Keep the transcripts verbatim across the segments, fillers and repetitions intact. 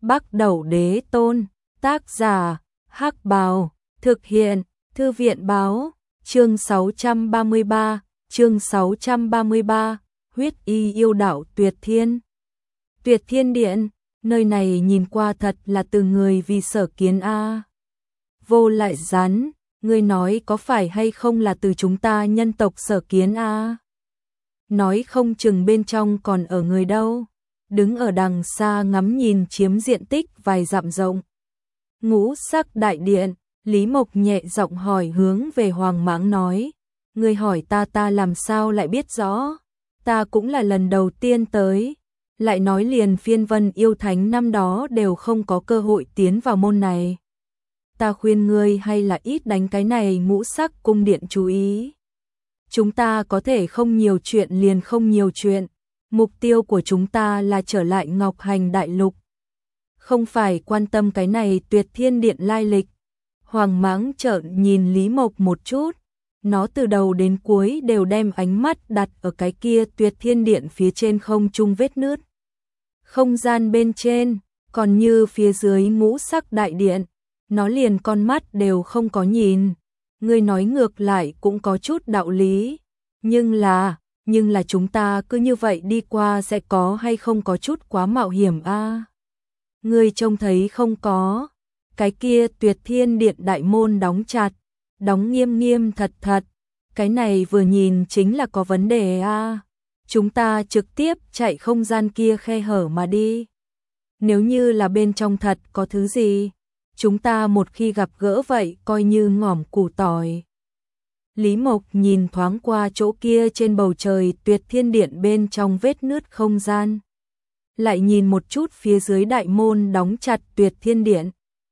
Bắc Đẩu Đế Tôn, tác giả, Hắc Bào, thực hiện, Thư viện báo, chương sáu trăm ba mươi ba, chương sáu trăm ba mươi ba, huyết y yêu đạo Tuyệt Thiên. Tuyệt Thiên Điện, nơi này nhìn qua thật là từ người vì Sở Kiến a. Vô Lại Rắn, ngươi nói có phải hay không là từ chúng ta nhân tộc Sở Kiến a? Nói không chừng bên trong còn ở người đâu. Đứng ở đằng xa ngắm nhìn chiếm diện tích vài dặm rộng. Ngũ Sắc Đại Điện, Lý Mộc nhẹ giọng hỏi hướng về Hoàng Mãng nói, ngươi hỏi ta ta làm sao lại biết rõ, ta cũng là lần đầu tiên tới, lại nói liền phiên vân yêu thánh năm đó đều không có cơ hội tiến vào môn này. Ta khuyên ngươi hay là ít đánh cái này Ngũ Sắc cung điện chú ý. Chúng ta có thể không nhiều chuyện liền không nhiều chuyện, mục tiêu của chúng ta là trở lại Ngọc Hành Đại Lục. Không phải quan tâm cái này Tuyệt Thiên Điện lai lịch. Hoàng Mãng trợn nhìn Lý Mộc một chút, nó từ đầu đến cuối đều đem ánh mắt đặt ở cái kia Tuyệt Thiên Điện phía trên không trung vết nứt. Không gian bên trên, còn như phía dưới Ngũ Sắc Đại Điện, nó liền con mắt đều không có nhìn. Ngươi nói ngược lại cũng có chút đạo lý, nhưng là, nhưng là chúng ta cứ như vậy đi qua sẽ có hay không có chút quá mạo hiểm a? À? Ngươi trông thấy không có, cái kia Tuyệt Thiên Điện đại môn đóng chặt, đóng nghiêm nghiêm thật thật, cái này vừa nhìn chính là có vấn đề a. À? Chúng ta trực tiếp chạy không gian kia khe hở mà đi. Nếu như là bên trong thật có thứ gì, chúng ta một khi gặp gỡ vậy coi như ngỏm củ tỏi. Lý Mộc nhìn thoáng qua chỗ kia trên bầu trời Tuyệt Thiên Điện bên trong vết nứt không gian. Lại nhìn một chút phía dưới đại môn đóng chặt Tuyệt Thiên Điện.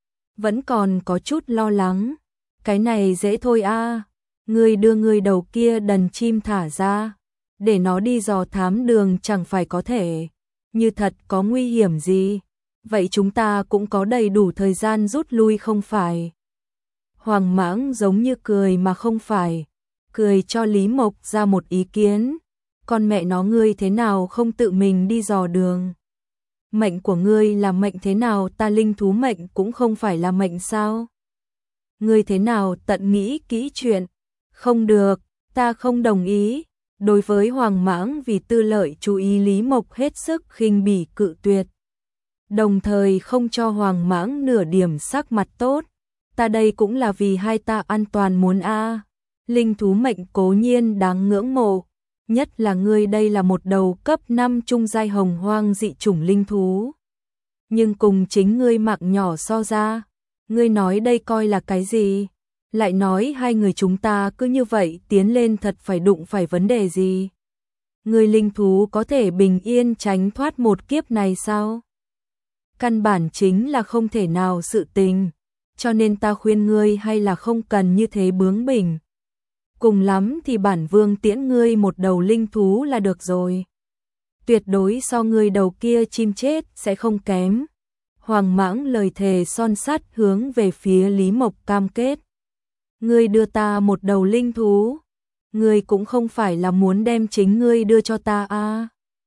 Vẫn còn có chút lo lắng. Cái này dễ thôi a, à. Ngươi đưa người đầu kia đần chim thả ra, để nó đi dò thám đường chẳng phải có thể. Như thật có nguy hiểm gì, vậy chúng ta cũng có đầy đủ thời gian rút lui không phải. Hoàng Mãng giống như cười mà không phải, cười cho Lý Mộc ra một ý kiến. Con mẹ nó ngươi thế nào không tự mình đi dò đường? Mệnh của ngươi là mệnh thế nào, ta linh thú mệnh cũng không phải là mệnh sao? Ngươi thế nào tận nghĩ kỹ chuyện? Không được, ta không đồng ý. Đối với Hoàng Mãng vì tư lợi chú ý, Lý Mộc hết sức khinh bỉ cự tuyệt. Đồng thời không cho Hoàng Mãng nửa điểm sắc mặt tốt. Ta đây cũng là vì hai ta an toàn muốn a. À. Linh thú mệnh cố nhiên đáng ngưỡng mộ, nhất là ngươi đây là một đầu cấp năm trung giai hồng hoang dị chủng linh thú. Nhưng cùng chính ngươi mạng nhỏ so ra, ngươi nói đây coi là cái gì? Lại nói hai người chúng ta cứ như vậy tiến lên thật phải đụng phải vấn đề gì? Ngươi linh thú có thể bình yên tránh thoát một kiếp này sao? Căn bản chính là không thể nào sự tình. Cho nên ta khuyên ngươi hay là không cần như thế bướng bỉnh. Cùng lắm thì bản vương tiễn ngươi một đầu linh thú là được rồi. Tuyệt đối so ngươi đầu kia chim chết sẽ không kém. Hoàng Mãng lời thề son sắt hướng về phía Lý Mộc cam kết. Ngươi đưa ta một đầu linh thú, ngươi cũng không phải là muốn đem chính ngươi đưa cho ta à?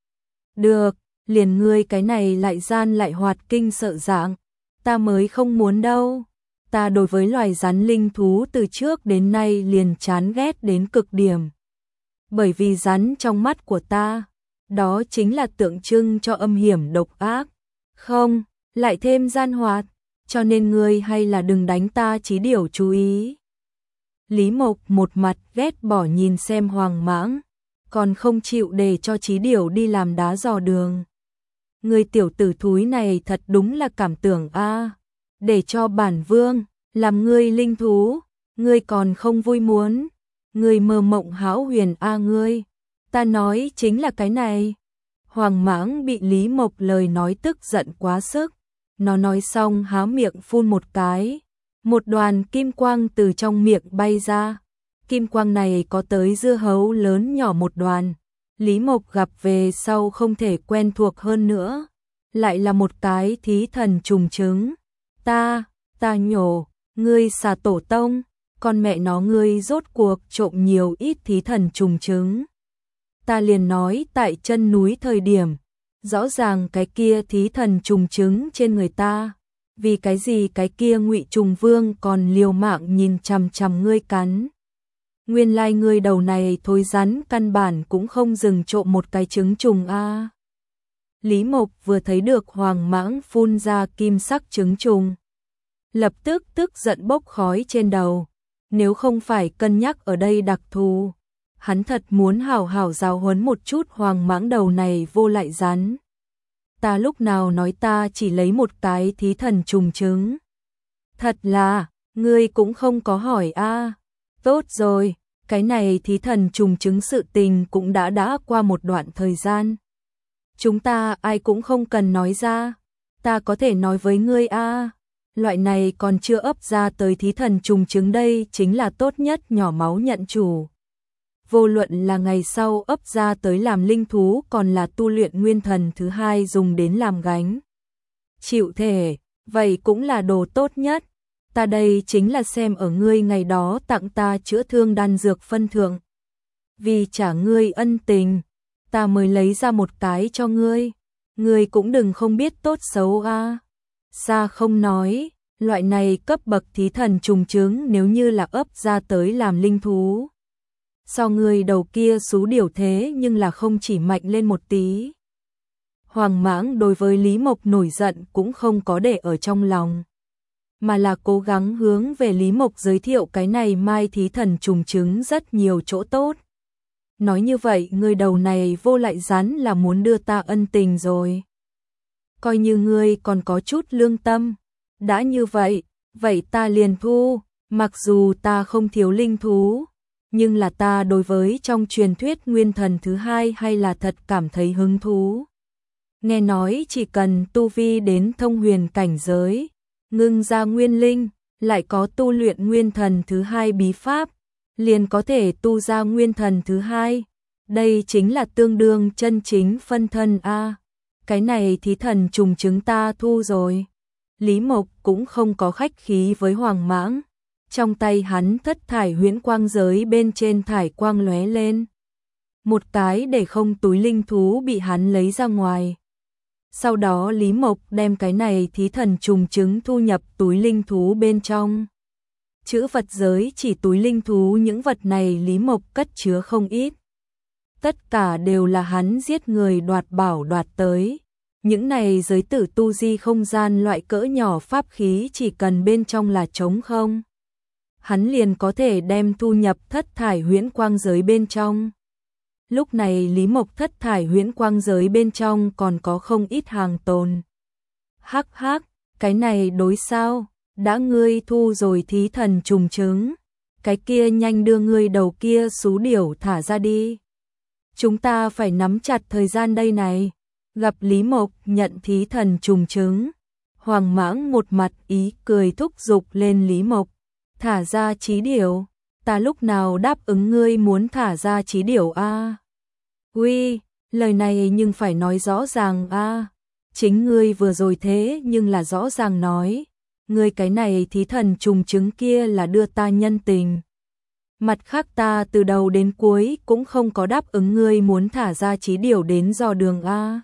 Được, liền ngươi cái này lại gian lại hoạt kinh sợ dạng, ta mới không muốn đâu. Ta đối với loài rắn linh thú từ trước đến nay liền chán ghét đến cực điểm. Bởi vì rắn trong mắt của ta, đó chính là tượng trưng cho âm hiểm độc ác. Không, lại thêm gian hoạt, cho nên ngươi hay là đừng đánh ta chí điểu chú ý. Lý Mộc một mặt ghét bỏ nhìn xem Hoàng Mãng, còn không chịu để cho chí điểu đi làm đá dò đường. Ngươi tiểu tử thúi này thật đúng là cảm tưởng a. À. Để cho bản vương làm ngươi linh thú, ngươi còn không vui muốn, ngươi mơ mộng hão huyền a à ngươi, ta nói chính là cái này. Hoàng Mãng bị Lý Mộc lời nói tức giận quá sức, nó nói xong há miệng phun một cái, một đoàn kim quang từ trong miệng bay ra, kim quang này có tới dưa hấu lớn nhỏ một đoàn. Lý Mộc gặp về sau không thể quen thuộc hơn nữa, lại là một cái thí thần trùng trứng. Ta, ta nhổ, ngươi xà tổ tông, con mẹ nó ngươi rốt cuộc trộm nhiều ít thí thần trùng trứng. Ta liền nói tại chân núi thời điểm, Rõ ràng cái kia thí thần trùng trứng trên người ta, vì cái gì cái kia Ngụy Trùng Vương còn liều mạng nhìn chằm chằm ngươi cắn. Nguyên lai like ngươi đầu này thối rắn căn bản cũng không dừng trộm một cái trứng trùng a. À. Lý Mộc vừa thấy được Hoàng Mãng phun ra kim sắc trứng trùng, lập tức tức giận bốc khói trên đầu, nếu không phải cân nhắc ở đây đặc thù, hắn thật muốn hảo hảo giáo huấn một chút Hoàng Mãng đầu này vô lại rắn. Ta lúc nào nói ta chỉ lấy một cái thí thần trùng trứng? Thật là, ngươi cũng không có hỏi a. À. Tốt rồi, cái này thí thần trùng trứng sự tình cũng đã đã qua một đoạn thời gian. Chúng ta ai cũng không cần nói ra, ta có thể nói với ngươi a. À. Loại này còn chưa ấp ra tới thí thần trùng trứng đây chính là tốt nhất nhỏ máu nhận chủ. Vô luận là ngày sau ấp ra tới làm linh thú còn là tu luyện nguyên thần thứ hai dùng đến làm gánh chịu thể, vậy cũng là đồ tốt nhất. Ta đây chính là xem ở ngươi ngày đó tặng ta chữa thương đan dược phân thượng. Vì trả ngươi ân tình, ta mới lấy ra một cái cho ngươi. Ngươi cũng đừng không biết tốt xấu a. À. Xa không nói, loại này cấp bậc thí thần trùng trứng nếu như là ấp ra tới làm linh thú. So người đầu kia xú điểu thế nhưng là không chỉ mạnh lên một tí. Hoàng Mãng đối với Lý Mộc nổi giận cũng không có để ở trong lòng, mà là cố gắng hướng về Lý Mộc giới thiệu cái này mai thí thần trùng trứng rất nhiều chỗ tốt. Nói như vậy người đầu này vô lại rắn là muốn đưa ta ân tình rồi. Coi như ngươi còn có chút lương tâm. Đã như vậy, vậy ta liền thu, mặc dù ta không thiếu linh thú, nhưng là ta đối với trong truyền thuyết nguyên thần thứ hai hay là thật cảm thấy hứng thú. Nghe nói chỉ cần tu vi đến thông huyền cảnh giới, ngưng ra nguyên linh, lại có tu luyện nguyên thần thứ hai bí pháp, liền có thể tu ra nguyên thần thứ hai. Đây chính là tương đương chân chính phân thân a. Cái này thí thần trùng trứng ta thu rồi. Lý Mộc cũng không có khách khí với Hoàng Mãng. Trong tay hắn thất thải huyễn quang giới bên trên thải quang lóe lên. Một cái để không túi linh thú bị hắn lấy ra ngoài. Sau đó Lý Mộc đem cái này thí thần trùng trứng thu nhập túi linh thú bên trong. Chữ vật giới chỉ túi linh thú những vật này Lý Mộc cất chứa không ít. Tất cả đều là hắn giết người đoạt bảo đoạt tới. Những này giới tử tu di không gian loại cỡ nhỏ pháp khí chỉ cần bên trong là trống không. Hắn liền có thể đem thu nhập thất thải huyễn quang giới bên trong. Lúc này Lý Mộc thất thải huyễn quang giới bên trong còn có không ít hàng tồn. Hắc hắc, cái này đối sao, đã ngươi thu rồi thí thần trùng trứng, cái kia nhanh đưa ngươi đầu kia xú điểu thả ra đi. Chúng ta phải nắm chặt thời gian đây này. Gặp Lý Mộc nhận thí thần trùng trứng, Hoàng Mãng một mặt ý cười thúc giục lên Lý Mộc. Thả ra chí điểu, ta lúc nào đáp ứng ngươi muốn thả ra chí điểu a? À? Uy, lời này nhưng phải nói rõ ràng a. À? Chính ngươi vừa rồi thế nhưng là rõ ràng nói, ngươi cái này thí thần trùng trứng kia là đưa ta nhân tình. Mặt khác ta từ đầu đến cuối cũng không có đáp ứng ngươi muốn thả ra chí điểu đến dò đường a. À?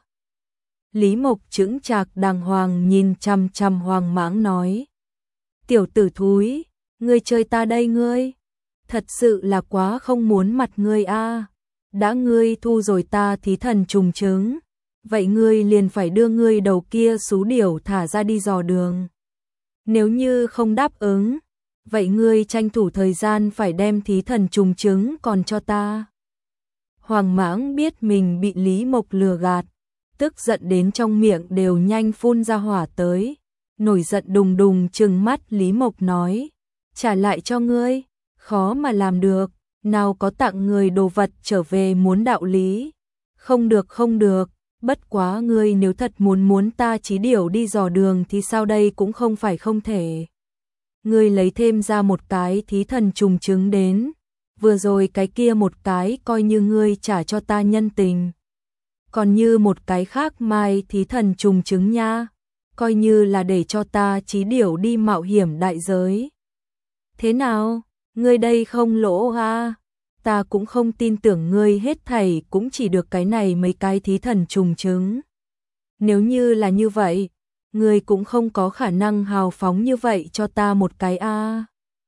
Lý Mộc chững chạc đàng hoàng nhìn chằm chằm Hoàng Mãng nói. Tiểu tử thúi, ngươi chơi ta đây ngươi. Thật sự là quá không muốn mặt ngươi a. À. Đã ngươi thu rồi ta thí thần trùng trứng, vậy ngươi liền phải đưa ngươi đầu kia xú điểu thả ra đi dò đường. Nếu như không đáp ứng, vậy ngươi tranh thủ thời gian phải đem thí thần trùng trứng còn cho ta. Hoàng Mãng biết mình bị Lý Mộc lừa gạt, tức giận đến trong miệng đều nhanh phun ra hỏa tới, nổi giận đùng đùng trừng mắt Lý Mộc nói, trả lại cho ngươi, khó mà làm được, nào có tặng người đồ vật trở về muốn đạo lý, không được không được, bất quá ngươi nếu thật muốn muốn ta chí điểu đi dò đường thì sao đây cũng không phải không thể. Ngươi lấy thêm ra một cái thí thần trùng trứng đến, vừa rồi cái kia một cái coi như ngươi trả cho ta nhân tình. Còn như một cái khác mai thí thần trùng trứng nha, coi như là để cho ta chí điểu đi mạo hiểm đại giới. Thế nào, ngươi đây không lỗ à? Ta cũng không tin tưởng ngươi hết thảy cũng chỉ được cái này mấy cái thí thần trùng trứng. Nếu như là như vậy, ngươi cũng không có khả năng hào phóng như vậy cho ta một cái a.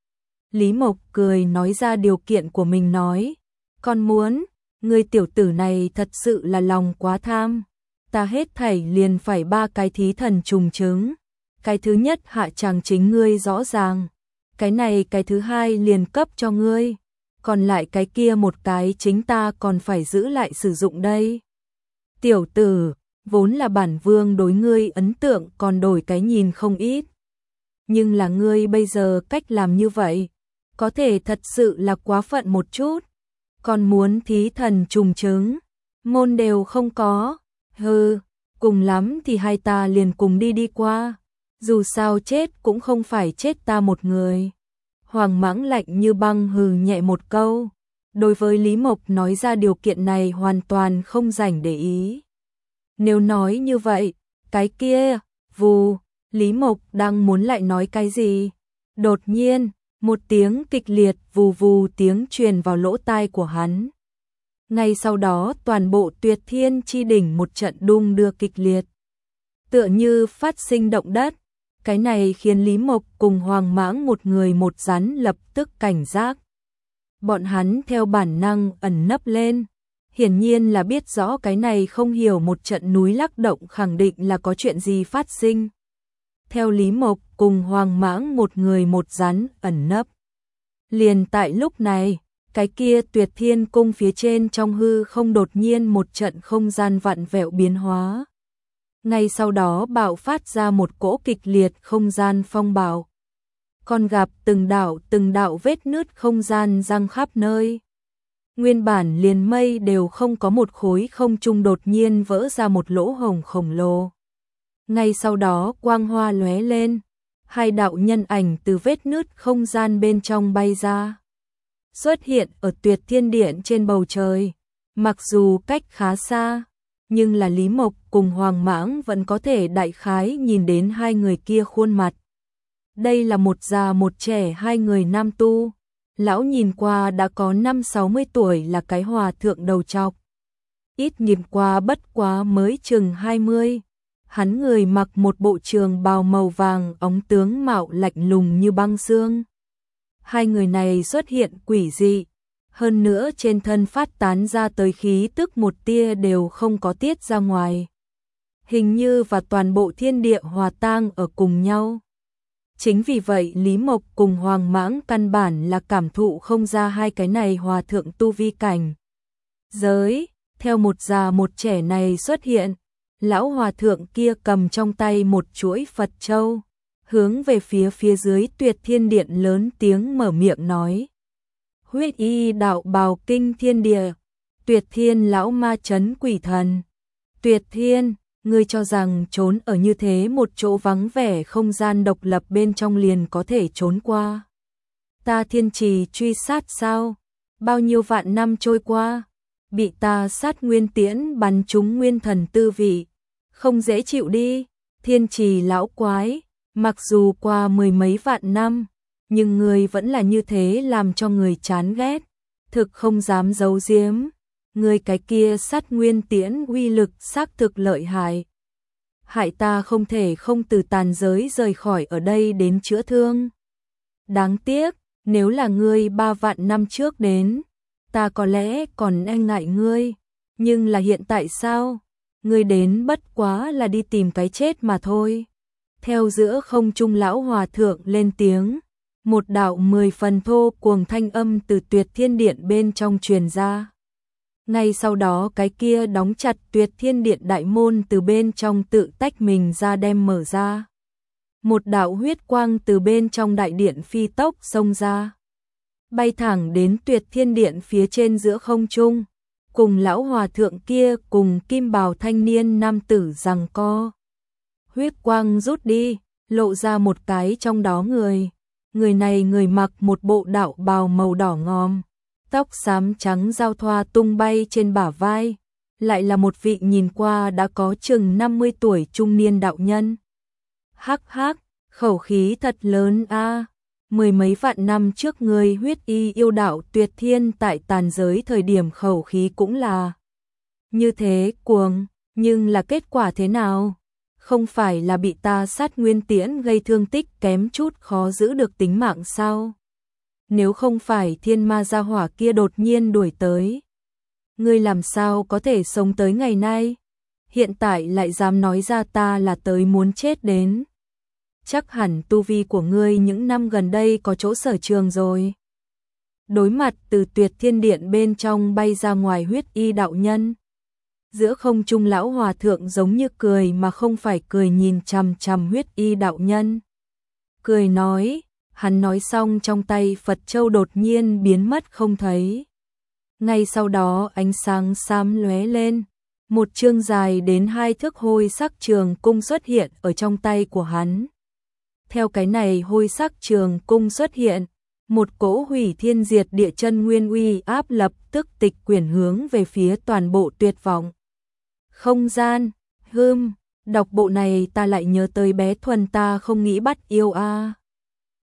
Lý Mộc cười nói ra điều kiện của mình nói, con muốn, ngươi tiểu tử này thật sự là lòng quá tham, ta hết thảy liền phải ba cái thí thần trùng trứng, cái thứ nhất hạ chàng chính ngươi rõ ràng, cái này cái thứ hai liền cấp cho ngươi, còn lại cái kia một cái chính ta còn phải giữ lại sử dụng đây. Tiểu tử, vốn là bản vương đối ngươi ấn tượng còn đổi cái nhìn không ít. Nhưng là ngươi bây giờ cách làm như vậy, có thể thật sự là quá phận một chút. Còn muốn thí thần trùng trứng, môn đều không có. Hừ, cùng lắm thì hai ta liền cùng đi đi qua. Dù sao chết cũng không phải chết ta một người. Hoàng Mãng lạnh như băng hừ nhẹ một câu. Đối với Lý Mộc nói ra điều kiện này hoàn toàn không rảnh để ý. Nếu nói như vậy, cái kia, vù, Lý Mộc đang muốn lại nói cái gì? Đột nhiên, một tiếng kịch liệt vù vù tiếng truyền vào lỗ tai của hắn. Ngay sau đó toàn bộ Tuyệt Thiên Chi đỉnh một trận đung đưa kịch liệt. Tựa như phát sinh động đất, cái này khiến Lý Mộc cùng Hoàng Mãng một người một rắn lập tức cảnh giác. Bọn hắn theo bản năng ẩn nấp lên. Hiển nhiên là biết rõ cái này không hiểu một trận núi lắc động khẳng định là có chuyện gì phát sinh. Theo Lý Mộc cùng Hoàng Mãng một người một rắn ẩn nấp. Liền tại lúc này, cái kia Tuyệt Thiên cung phía trên trong hư không đột nhiên một trận không gian vặn vẹo biến hóa. Ngay sau đó bạo phát ra một cỗ kịch liệt không gian phong bạo. Còn gặp từng đạo từng đạo vết nứt không gian răng khắp nơi. Nguyên bản liền mây đều không có một khối không trung đột nhiên vỡ ra một lỗ hổng khổng lồ. Ngay sau đó quang hoa lóe lên, hai đạo nhân ảnh từ vết nứt không gian bên trong bay ra. Xuất hiện ở Tuyệt Thiên Điện trên bầu trời, mặc dù cách khá xa, nhưng là Lý Mộc cùng Hoàng Mãng vẫn có thể đại khái nhìn đến hai người kia khuôn mặt. Đây là một già một trẻ hai người nam tu. Lão nhìn qua đã có năm sáu mươi tuổi là cái hòa thượng đầu trọc. Ít nhìn qua bất quá mới chừng hai mươi. Hắn người mặc một bộ trường bào màu vàng óng tướng mạo lạnh lùng như băng xương. Hai người này xuất hiện quỷ dị. Hơn nữa trên thân phát tán ra tới khí tức một tia đều không có tiết ra ngoài. Hình như và toàn bộ thiên địa hòa tang ở cùng nhau. Chính vì vậy Lý Mộc cùng Hoàng Mãng căn bản là cảm thụ không ra hai cái này hòa thượng tu vi cảnh. Giới, theo một già một trẻ này xuất hiện, lão hòa thượng kia cầm trong tay một chuỗi Phật châu, hướng về phía phía dưới Tuyệt Thiên Điện lớn tiếng mở miệng nói. Huyết y đạo bào kinh thiên địa, Tuyệt Thiên lão ma chấn quỷ thần. Tuyệt Thiên, ngươi cho rằng trốn ở như thế một chỗ vắng vẻ không gian độc lập bên trong liền có thể trốn qua. Ta thiên trì truy sát sao? Bao nhiêu vạn năm trôi qua, bị ta sát nguyên tiễn bắn trúng nguyên thần tư vị. Không dễ chịu đi, thiên trì lão quái, mặc dù qua mười mấy vạn năm, nhưng ngươi vẫn là như thế làm cho người chán ghét, thực không dám giấu giếm. Người cái kia sát nguyên tiễn uy lực xác thực lợi hại. Hại ta không thể không từ tàn giới rời khỏi ở đây đến chữa thương. Đáng tiếc, nếu là ngươi ba vạn năm trước đến, ta có lẽ còn e ngại ngươi. Nhưng là hiện tại sao? Ngươi đến bất quá là đi tìm cái chết mà thôi. Theo giữa không trung lão hòa thượng lên tiếng. Một đạo mười phần thô cuồng thanh âm từ Tuyệt Thiên Điện bên trong truyền ra. Ngay sau đó cái kia đóng chặt Tuyệt Thiên Điện đại môn từ bên trong tự tách mình ra đem mở ra. Một đạo huyết quang từ bên trong đại điện phi tốc xông ra. Bay thẳng đến Tuyệt Thiên Điện phía trên giữa không trung. Cùng lão hòa thượng kia cùng kim bào thanh niên nam tử giằng co. Huyết quang rút đi, lộ ra một cái trong đó người. Người này người mặc một bộ đạo bào màu đỏ ngòm. Tóc xám trắng giao thoa tung bay trên bả vai, lại là một vị nhìn qua đã có chừng năm mươi tuổi trung niên đạo nhân. Hắc hắc, khẩu khí thật lớn a. Mười mấy vạn năm trước người huyết y yêu đạo Tuyệt Thiên tại tàn giới thời điểm khẩu khí cũng là như thế cuồng. Nhưng là kết quả thế nào? Không phải là bị ta sát nguyên tiễn gây thương tích kém chút khó giữ được tính mạng sao? Nếu không phải thiên ma gia hỏa kia đột nhiên đuổi tới, ngươi làm sao có thể sống tới ngày nay? Hiện tại lại dám nói ra ta là tới muốn chết đến. Chắc hẳn tu vi của ngươi những năm gần đây có chỗ sở trường rồi. Đối mặt từ Tuyệt Thiên Điện bên trong bay ra ngoài Huyết Y đạo nhân. Giữa không trung lão hòa thượng giống như cười mà không phải cười nhìn chằm chằm Huyết Y đạo nhân. Cười nói, hắn nói xong trong tay Phật Châu đột nhiên biến mất không thấy. Ngay sau đó ánh sáng xám lóe lên, một chương dài đến hai thước hôi sắc trường cung xuất hiện ở trong tay của hắn. Theo cái này hôi sắc trường cung xuất hiện, một cỗ hủy thiên diệt địa chân nguyên uy áp lập tức tịch quyển hướng về phía toàn bộ tuyệt vọng. Không gian, hưm, đọc bộ này ta lại nhớ tới bé Thuần ta không nghĩ bắt yêu a.